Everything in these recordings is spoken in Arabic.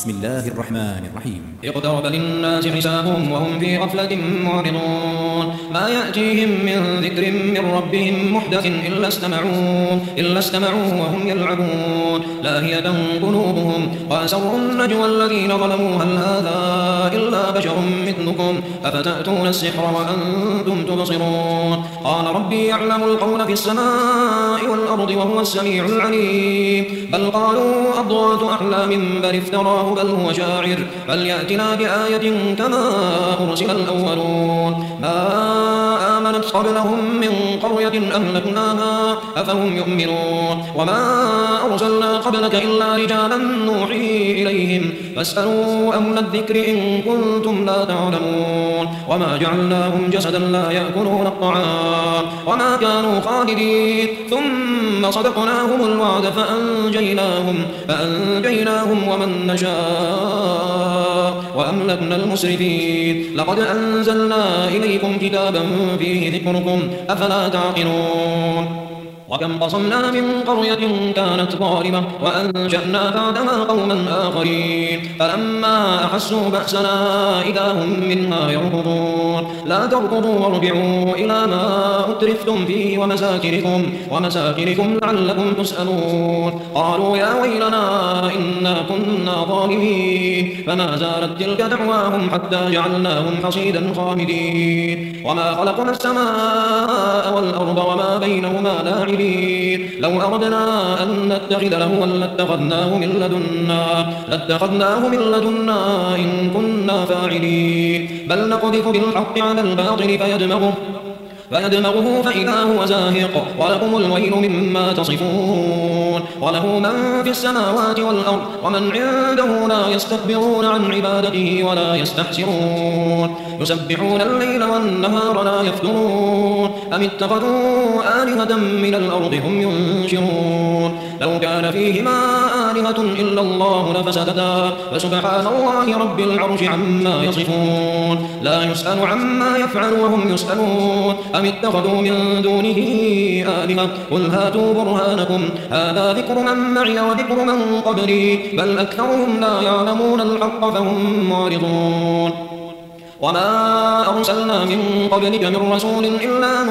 بسم الله الرحمن الرحيم. اقترب للناس حسابهم وهم في غفلة معرضون ما يأتيهم من ذكر من ربهم محدث إلا استمعوه وهم يلعبون لاهية قلوبهم وأسروا النجوى الذين ظلموا هل هذا إلا بشر مثلكم أفتأتون السحر وأنتم تبصرون قال ربي يعلم القول في السماء والأرض وهو السميع العليم بل قالوا أضغاث أحلام بل افتراه بل هو شاعر فليأتنا بآية كما أرسل الأولون ما آمنت قبلهم من قرية أهلكناها أفهم يؤمنون وما أرسلنا قبلك إلا رجالا نوحي إليهم فاسألوا أهل الذكر إن كنتم لا تعلمون وما جعلناهم جسدا لا يأكلون الطعام وما كانوا خالدين ثم صدقناهم الوعد فأنجيناهم ومن نشاء وأملكنا المسرفين لقد أنزلنا إليكم كتابا فيه ذكركم أفلا تعقلون وكم قصمنا من قرية كانت ظالمة وأنشأنا بعدها قوما آخرين فلما أحسوا بأسنا إذا هم منها يركضون لا تركضوا وارجعوا إلى ما أترفتم فيه ومساكنكم لعلكم تسألون قالوا يا ويلنا إنا كنا ظالمين فما زالت تلك دعواهم حتى جعلناهم حصيدا خامدين وما خلقنا السماء والأرض وما بينهما لاعبين لو أردنا أن نتخذ لهوا لاتخذناه من لدنا إن كنا فاعلين بل نقذف بالحق على الباطل فيدمغه فإذا هو زاهق ولكم الويل مما تصفون وله من في السماوات والأرض ومن عنده لا يستكبرون عن عبادته ولا يستحسرون يسبحون الليل والنهار لا يفترون أم اتخذوا آلهة من الأرض هم ينشرون لو كان فيهما آلهة إلا الله لفسدتا فسبحان الله رب العرش عما يصفون لا يسأل عما يفعل وهم يسألون أم اتخذوا من دونه آلهة قل هاتوا برهانكم هذا ذكر من معي وذكر من قبلي بل أكثرهم لا يعلمون الحق فهم معرضون وما أرسلنا من قبلك من رسول إلا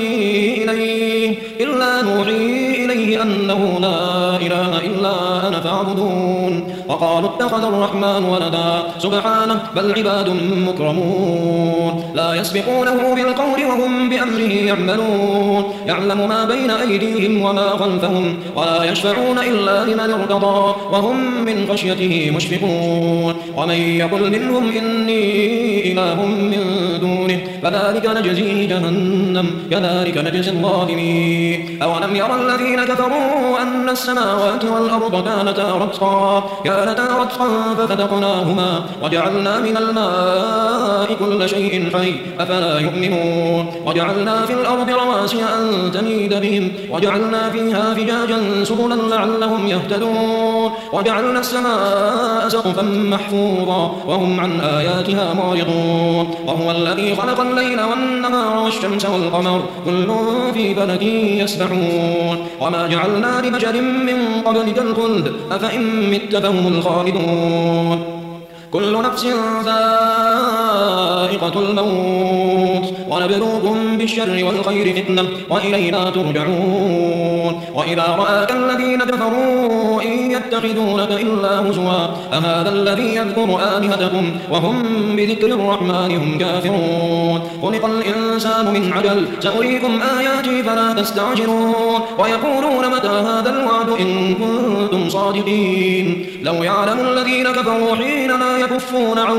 نوحي إليه أنه لا إله إلا أنا فاعبدون وقالوا اتخذ الرحمن ولدا سبحانه بل عباد مكرمون لا يسبقونه بالقول وهم بأمره يعملون يعلم ما بين أيديهم وما خلفهم ولا يشفعون إلا لمن ارتضى وهم من خشيته مشفقون ومن يقل منهم إني إله من دونه فذلك نجزيه جهنم كذلك نجزي الظالمين أولم يرى الذين كفروا أن السماوات والأرض كانتا رتقا ففتقناهما وجعلنا من الماء كل شيء حي أفلا يؤمنون وجعلنا في الأرض رواسي أن تميد بهم وجعلنا فيها فجاجا سبلا لعلهم يهتدون وجعلنا السماء سقفا محفوظا وهم عن آياتها معرضون وهو الذي خلق الليل والنهار والشمس والقمر كل في فلك يسبحون وما جعلنا لبشر من قبلك الخلد أفإن مت فهم الخالدون كل نفس ذائقة الموت ونبلوكم بالشر والخير فتنة وإلينا ترجعون وإذا رآك الذين كفروا إن يتخذونك إلا هزوا أهذا الذي يذكر آلهتكم وهم بذكر الرحمن هم كافرون خلق الإنسان من عجل سأريكم آياتي فلا تستعجلون ويقولون متى هذا الوعد إن كنتم صادقين لو يعلم الذين كفروا حين لا يكفون عن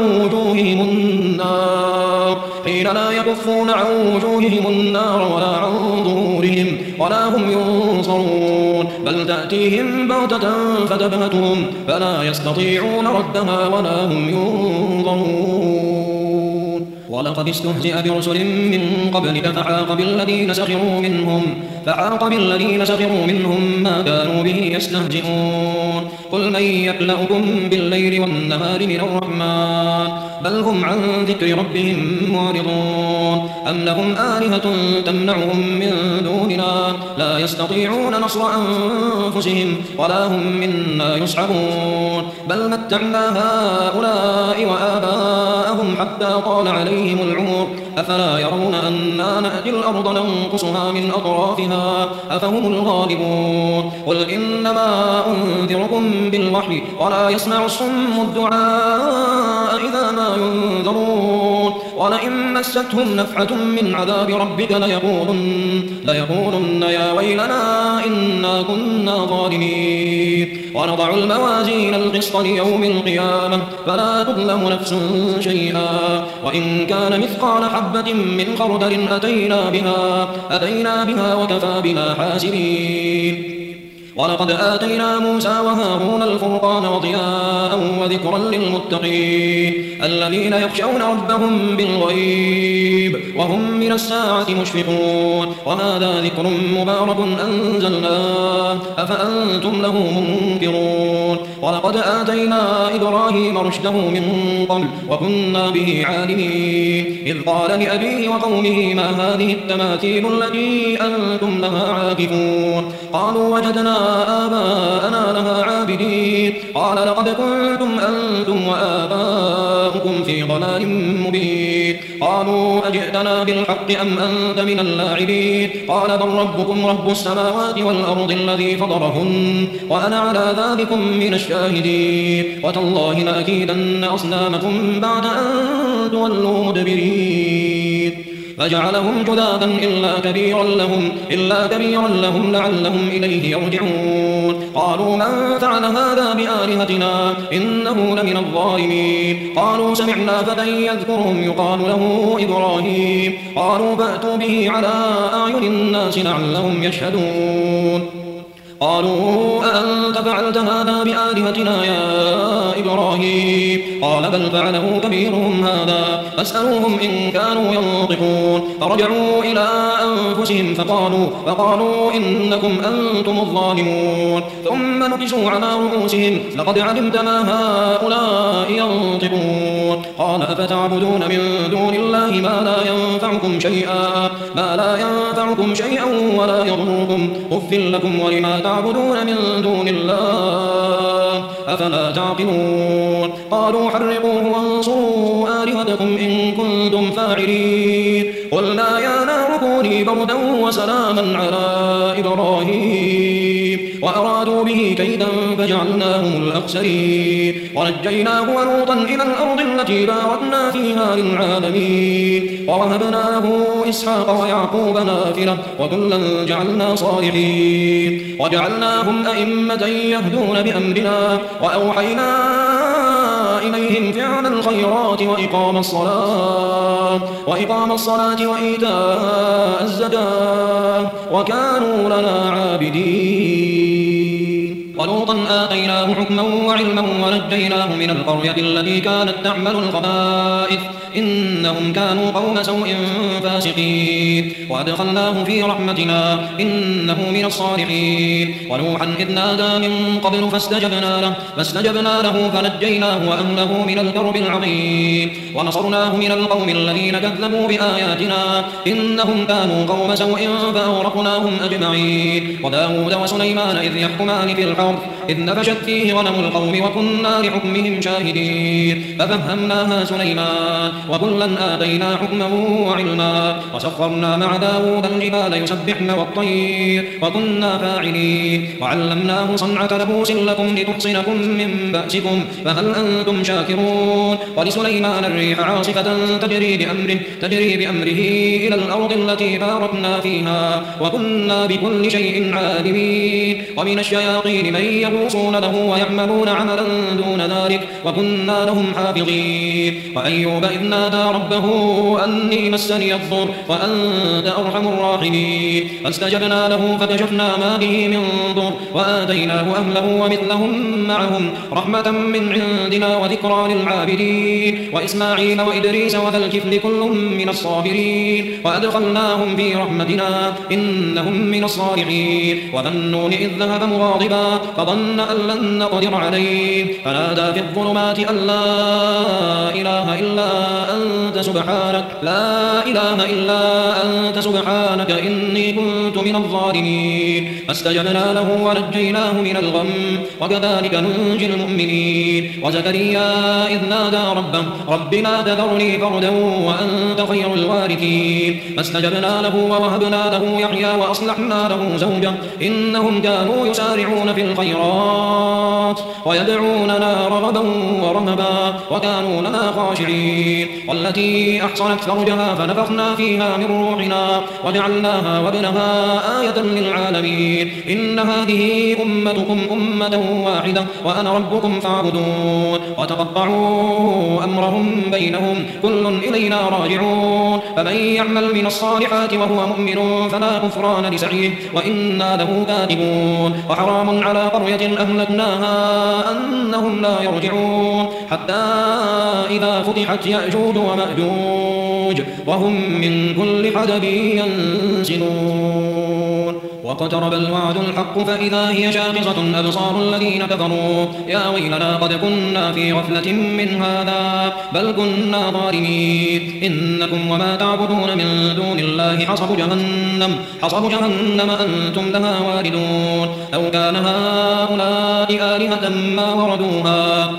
وجوههم النار ولا عن ظهورهم ولا هم ينصرون بل تأتيهم بغتة فتبهتهم فلا يستطيعون ردها ولا هم ينظرون ولقد استهزئ برسل من قبلك فحاق بالذين سخروا منهم فحاق بالذين سخروا منهم ما كانوا به يستهزئون قل من يكلؤكم بالليل والنهار من الرحمن بل هم عن ذكر ربهم معرضون أم لهم آلهة تمنعهم من دوننا لا يستطيعون نصر أنفسهم ولا هم منا يصحبون بل متعنا هؤلاء وآباءهم حتى طال عليهم العمر أفلا يرون أنا نأتي الأرض ننقصها من أطرافها أفهم الغالبون قل إنما أنذركم بالوحي ولا يسمع الصم الدعاء إذا ما ينذرون ولئن مستهم نفحة من عذاب ربك ليقولن يا ويلنا إنا كنا ظالمين ونضع الموازين القسط ليوم القيامة فلا تظلم نفس شيئا وإن كان مثقال حبة من خردل أتينا بها وكفى بنا حاسبين ولقد آتينا موسى وهارون الفرقان وضياء وذكرا للمتقين الذين يخشون ربهم بالغيب وهم من الساعة مشفقون وهذا ذكر مبارك أنزلناه أفأنتم له منكرون ولقد آتينا إبراهيم رشده من قبل وكنا به عالمين إذ قال لأبيه وقومه ما هذه التماثيل التي أنتم لها عاكفون قالوا وجدنا آباءنا لها عابدين قال لقد كنتم أنتم وآباؤكم في ضلال مبين قالوا أجئتنا بالحق أم أنت من اللاعبين قال بل ربكم رب السماوات والأرض الذي فطرهن وأنا على ذلكم من الشاهدين وتالله لأكيدن أصنامكم بعد أن تولوا مدبرين فجعلهم جذاذا إلا كبيرا لهم لعلهم إليه يرجعون قالوا من فعل هذا بآلهتنا إنه لمن الظالمين قالوا سمعنا فتى يذكرهم يقال له إبراهيم قالوا فأتوا به على أعين الناس لعلهم يشهدون قالوا أأنت فعلت هذا بآلهتنا يا إبراهيم قال بل فعله كبيرهم هذا فاسألوهم إن كانوا ينطقون فرجعوا إلى أنفسهم فقالوا إنكم أنتم الظالمون ثم نكسوا على رؤوسهم لقد علمت ما هؤلاء ينطقون قال أفتعبدون من دون الله ما لا ينفعكم شيئا ولا يضركم أف لكم ولما تعبدون من دون الله أفلا تعقلون قالوا حرقوه وانصروا آلهتكم إن كنتم فاعلين قلنا يا نار كوني بردا وسلاما على إبراهيم وأرادوا به كيدا فجعلناهم الأخسرين ونجيناه ولوطا إلى الأرض التي باركنا فيها للعالمين ووهبنا له إسحاق ويعقوب نافلة وكلا جعلنا صالحين وجعلناهم أئمة يهدون بأمرنا وأوحينا إليهم فعل الخيرات وإقام الصلاة وإيتاء الزكاة وكانوا لنا عابدين ولوطا آتيناه حكما وعلما ونجيناه من القرية التي كانت تعمل الخبائث إنهم كانوا قوم سوء فاسقين وأدخلناه في رحمتنا إنه من الصالحين ونوحا إذ نادى من قبل فاستجبنا له فنجيناه وأهله من الكرب العظيم ونصرناه من القوم الذين كذبوا بآياتنا إنهم كانوا قوم سوء فأغرقناهم أجمعين وداود وسليمان إذ يحكمان في الحرث إذ نفشت فيه غنم القوم وكنا لحكمهم شاهدين ففهمناها سليمان وكلا آتينا حكما وعلما وسخرنا مع داود الجبال يسبحن والطير وكنا فاعلين وعلمناه صنعة لبوس لكم لتحصنكم من بأسكم فهل أنتم شاكرون ولسليمان الريح عاصفة تجري بأمره إلى الأرض التي باركنا فيها وكنا بكل شيء عالمين ومن الشياطين من يغوص يخلصون له ويعملون عملا دون ذلك وكنا لهم حافظين. وأيوب إذ نادى ربه أني مسني الضر وأنت أرحم الراحمين فاستجبنا له فكشفنا ما به من ضر وآتيناه أهله ومثلهم معهم رحمة من عندنا وذكرى للعابدين. وإسماعيل وإدريس وذا الكفل كل من الصابرين وأدخلناهم في رحمتنا إنهم من الصالحين. وذا النون إذ ذهب مغاضبا فظن أن لن نقدر عليه فنادى في الظلمات أن لا إله إلا أنت سبحانك لا إله إلا أنت سبحانك إني كنت من الظالمين فاستجبنا له ونجيناه من الغم وكذلك ننجي المؤمنين. وزكريا إذ نادى ربه رب لا تذرني فردا وأنت خير الوارثين فاستجبنا له ووهبنا له يحيى وأصلحنا له زوجه إنهم كانوا يسارعون في الخيرات ويدعوننا رغبا ورهبا وكانوا لنا خاشعين. والتي أحصنت فرجها فنفخنا فيها من روحنا وجعلناها وابنها آية للعالمين. إن هذه أمتكم أمة واحدة وأنا ربكم فاعبدون. وتقطعوا أمرهم بينهم كل إلينا راجعون. فمن يعمل من الصالحات وهو مؤمن فلا كفران لسعيه وإنا له كاتبون. وحرام على قرية أهلكناها أنهم لا يرجعون حتى إذا فتحت يأجوج ومأجوج وهم من كل حدب ينسلون. واقترب الوعد الحق فإذا هي شاخصة أبصار الذين كفروا يا ويلنا قد كنا في غفلة من هذا بل كنا ظالمين. إنكم وما تعبدون من دون الله حصب جهنم أنتم لها واردون. لو كان هؤلاء آلهة ما وردوها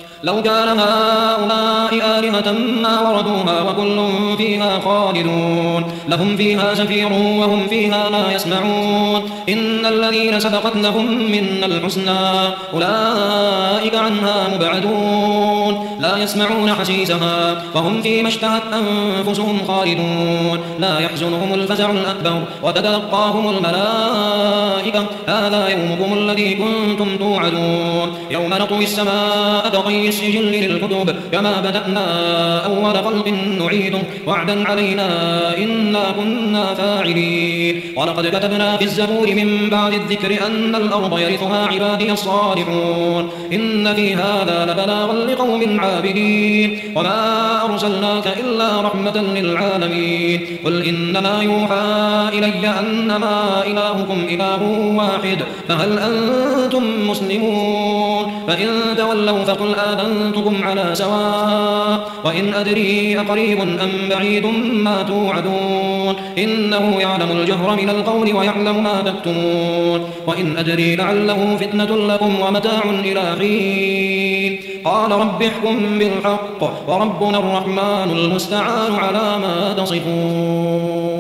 ما وردوها وكل فيها خالدون. لهم فيها زفير وهم فيها لا يسمعون. إن الذين سبقت لهم منا الحسنى أولئك عنها مبعدون لا يسمعون حسيسها وهم فيما اشتهت أنفسهم خالدون. لا يحزنهم الفزع الأكبر وتتلقاهم الملائكة هذا يومكم الذي كنتم توعدون. يوم نطوي السماء كطي السجل للكتب كما بدأنا أول خلق نعيده وعدا علينا إنا كنا فاعلين. ولقد كتبنا في الزبور من بعد الذكر أن الأرض يرثها عبادي الصالحون. إن في هذا لبلاغا لقوم عابدين. وما أرسلناك إلا رحمة للعالمين. قل إنما يوحى إلي أنما إلهكم إله واحد فهل أنتم مسلمون؟ فإن تولوا فقل آذنتكم على سواء وإن أدري أقريب أم بعيد ما توعدون. إنه يعلم الجهر من القول ويعلم ما تكتمون. وإن أدري لعله فتنة لكم ومتاع إلى حين. قال رب احكم بالحق وربنا الرحمن المستعان على ما تصفون.